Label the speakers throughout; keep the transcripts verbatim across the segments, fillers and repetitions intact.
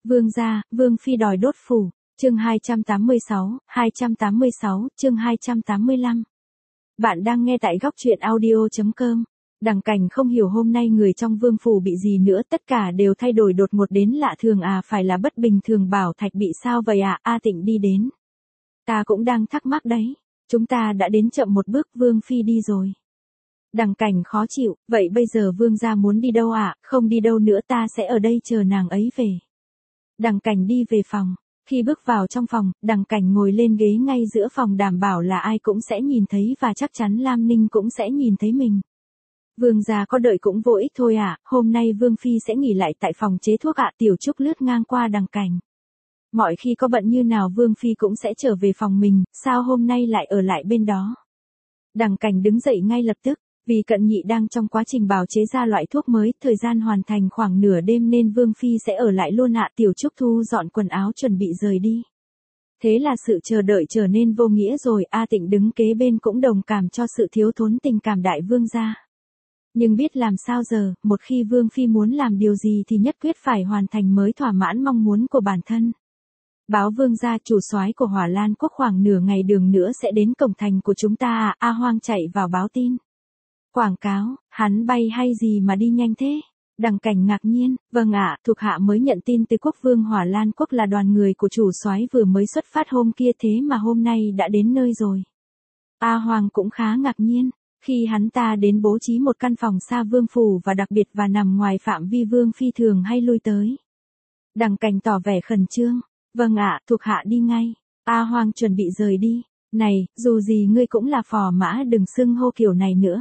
Speaker 1: Vương gia, Vương phi đòi đốt phủ. Chương hai trăm tám mươi sáu, hai trăm tám mươi sáu, chương hai trăm tám mươi lăm. Bạn đang nghe tại góc truyện audio chấm com. Đằng Cảnh không hiểu hôm nay người trong vương phủ bị gì nữa, tất cả đều thay đổi đột ngột đến lạ thường à, phải là bất bình thường. Bảo Thạch bị sao vậy à? A Tịnh đi đến. Ta cũng đang thắc mắc đấy. Chúng ta đã đến chậm một bước, Vương phi đi rồi. Đằng Cảnh khó chịu, vậy bây giờ Vương gia muốn đi đâu ạ? À? Không đi đâu nữa, ta sẽ ở đây chờ nàng ấy về. Đằng Cảnh đi về phòng. Khi bước vào trong phòng, Đằng Cảnh ngồi lên ghế ngay giữa phòng, đảm bảo là ai cũng sẽ nhìn thấy và chắc chắn Lam Ninh cũng sẽ nhìn thấy mình. Vương gia có đợi cũng vô ích thôi ạ, à, hôm nay Vương phi sẽ nghỉ lại tại phòng chế thuốc ạ. À. Tiểu Trúc lướt ngang qua Đằng Cảnh. Mọi khi có bận như nào Vương phi cũng sẽ trở về phòng mình, sao hôm nay lại ở lại bên đó? Đằng Cảnh đứng dậy ngay lập tức. Vì Cận Nhị đang trong quá trình bào chế ra loại thuốc mới, thời gian hoàn thành khoảng nửa đêm nên Vương phi sẽ ở lại luôn ạ. À. Tiểu Trúc thu dọn quần áo chuẩn bị rời đi. Thế là sự chờ đợi trở nên vô nghĩa rồi. A Tịnh đứng kế bên cũng đồng cảm cho sự thiếu thốn tình cảm đại vương gia. Nhưng biết làm sao giờ, một khi Vương phi muốn làm điều gì thì nhất quyết phải hoàn thành mới thỏa mãn mong muốn của bản thân. Báo vương gia, chủ soái của Hỏa Lan quốc khoảng nửa ngày đường nữa sẽ đến cổng thành của chúng ta à. A Hoang chạy vào báo tin. Quảng cáo, hắn bay hay gì mà đi nhanh thế? Đằng Cảnh ngạc nhiên, vâng ạ, thuộc hạ mới nhận tin từ quốc vương Hỏa Lan quốc là đoàn người của chủ soái vừa mới xuất phát hôm kia, thế mà hôm nay đã đến nơi rồi. A Hoàng cũng khá ngạc nhiên, khi hắn ta đến bố trí một căn phòng xa vương phủ và đặc biệt và nằm ngoài phạm vi vương phi thường hay lui tới. Đằng Cảnh tỏ vẻ khẩn trương, vâng ạ, thuộc hạ đi ngay. A Hoàng chuẩn bị rời đi, này, dù gì ngươi cũng là phò mã, đừng xưng hô kiểu này nữa.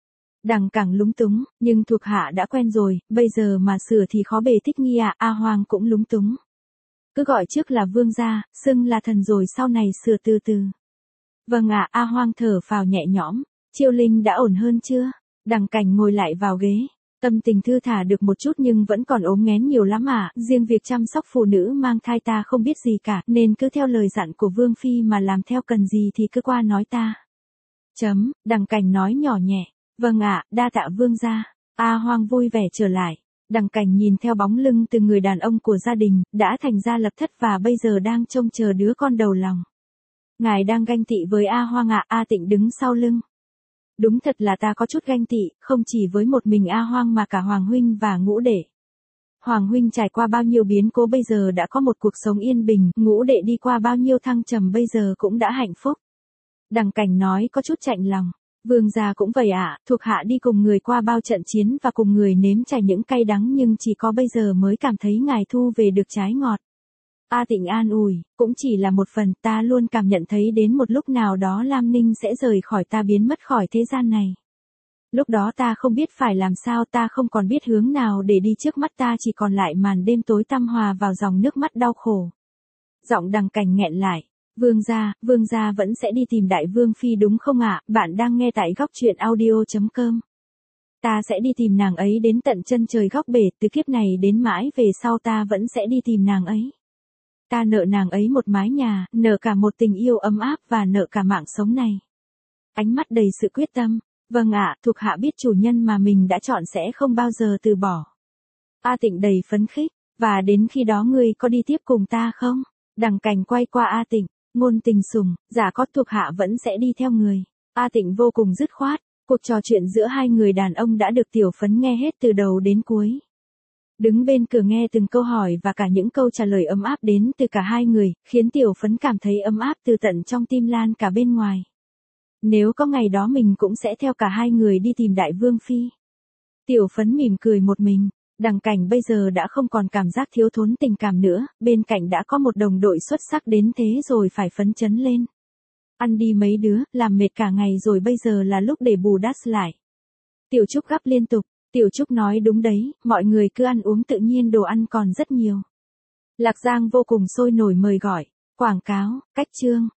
Speaker 1: Đằng Cảnh lúng túng, nhưng thuộc hạ đã quen rồi, bây giờ mà sửa thì khó bề thích nghi ạ. A Hoàng cũng lúng túng. Cứ gọi trước là vương gia, xưng là thần rồi sau này sửa từ từ. Vâng ạ. A Hoàng thở phào nhẹ nhõm. Chiêu Linh đã ổn hơn chưa? Đằng Cảnh ngồi lại vào ghế. Tâm tình thư thả được một chút nhưng vẫn còn ốm nghén nhiều lắm ạ. À. Riêng việc chăm sóc phụ nữ mang thai ta không biết gì cả, nên cứ theo lời dặn của Vương phi mà làm theo, cần gì thì cứ qua nói ta. Chấm, Đằng Cảnh nói nhỏ nhẹ. Vâng ạ, đa tạ vương gia. A Hoang vui vẻ trở lại. Đằng Cảnh nhìn theo bóng lưng từ người đàn ông của gia đình, đã thành ra lập thất và bây giờ đang trông chờ đứa con đầu lòng. Ngài đang ganh tị với A Hoang ạ. A Tịnh đứng sau lưng. Đúng thật là ta có chút ganh tị, không chỉ với một mình A Hoang mà cả Hoàng huynh và Ngũ đệ. Hoàng huynh trải qua bao nhiêu biến cố bây giờ đã có một cuộc sống yên bình, Ngũ đệ đi qua bao nhiêu thăng trầm bây giờ cũng đã hạnh phúc. Đằng Cảnh nói có chút chạnh lòng. Vương gia cũng vậy ạ, à, thuộc hạ đi cùng người qua bao trận chiến và cùng người nếm trải những cay đắng, nhưng chỉ có bây giờ mới cảm thấy ngài thu về được trái ngọt. A Tịnh an ủi, cũng chỉ là một phần, ta luôn cảm nhận thấy đến một lúc nào đó Lam Ninh sẽ rời khỏi ta, biến mất khỏi thế gian này. Lúc đó ta không biết phải làm sao, ta không còn biết hướng nào để đi, trước mắt ta chỉ còn lại màn đêm tối tăm hòa vào dòng nước mắt đau khổ. Giọng Đằng Cảnh nghẹn lại. Vương gia, vương gia vẫn sẽ đi tìm đại vương phi đúng không ạ? À? Bạn đang nghe tại góc truyện audio chấm com. Ta sẽ đi tìm nàng ấy đến tận chân trời góc bể, từ kiếp này đến mãi về sau ta vẫn sẽ đi tìm nàng ấy. Ta nợ nàng ấy một mái nhà, nợ cả một tình yêu ấm áp và nợ cả mạng sống này. Ánh mắt đầy sự quyết tâm. Vâng ạ, thuộc hạ biết chủ nhân mà mình đã chọn sẽ không bao giờ từ bỏ. A Tịnh đầy phấn khích, và đến khi đó ngươi có đi tiếp cùng ta không? Đằng Cảnh quay qua A Tịnh. Ngôn tình sủng, giả có thuộc hạ vẫn sẽ đi theo người. A Tịnh vô cùng dứt khoát, cuộc trò chuyện giữa hai người đàn ông đã được Tiểu Phấn nghe hết từ đầu đến cuối. Đứng bên cửa nghe từng câu hỏi và cả những câu trả lời ấm áp đến từ cả hai người, khiến Tiểu Phấn cảm thấy ấm áp từ tận trong tim lan cả bên ngoài. Nếu có ngày đó mình cũng sẽ theo cả hai người đi tìm đại vương phi. Tiểu Phấn mỉm cười một mình. Đằng Cảnh bây giờ đã không còn cảm giác thiếu thốn tình cảm nữa, bên cạnh đã có một đồng đội xuất sắc đến thế rồi phải phấn chấn lên. Ăn đi mấy đứa, làm mệt cả ngày rồi, bây giờ là lúc để bù đắp lại. Tiểu Trúc gắp liên tục, Tiểu Trúc nói đúng đấy, mọi người cứ ăn uống tự nhiên, đồ ăn còn rất nhiều. Lạc Giang vô cùng sôi nổi mời gọi, quảng cáo, cách chương.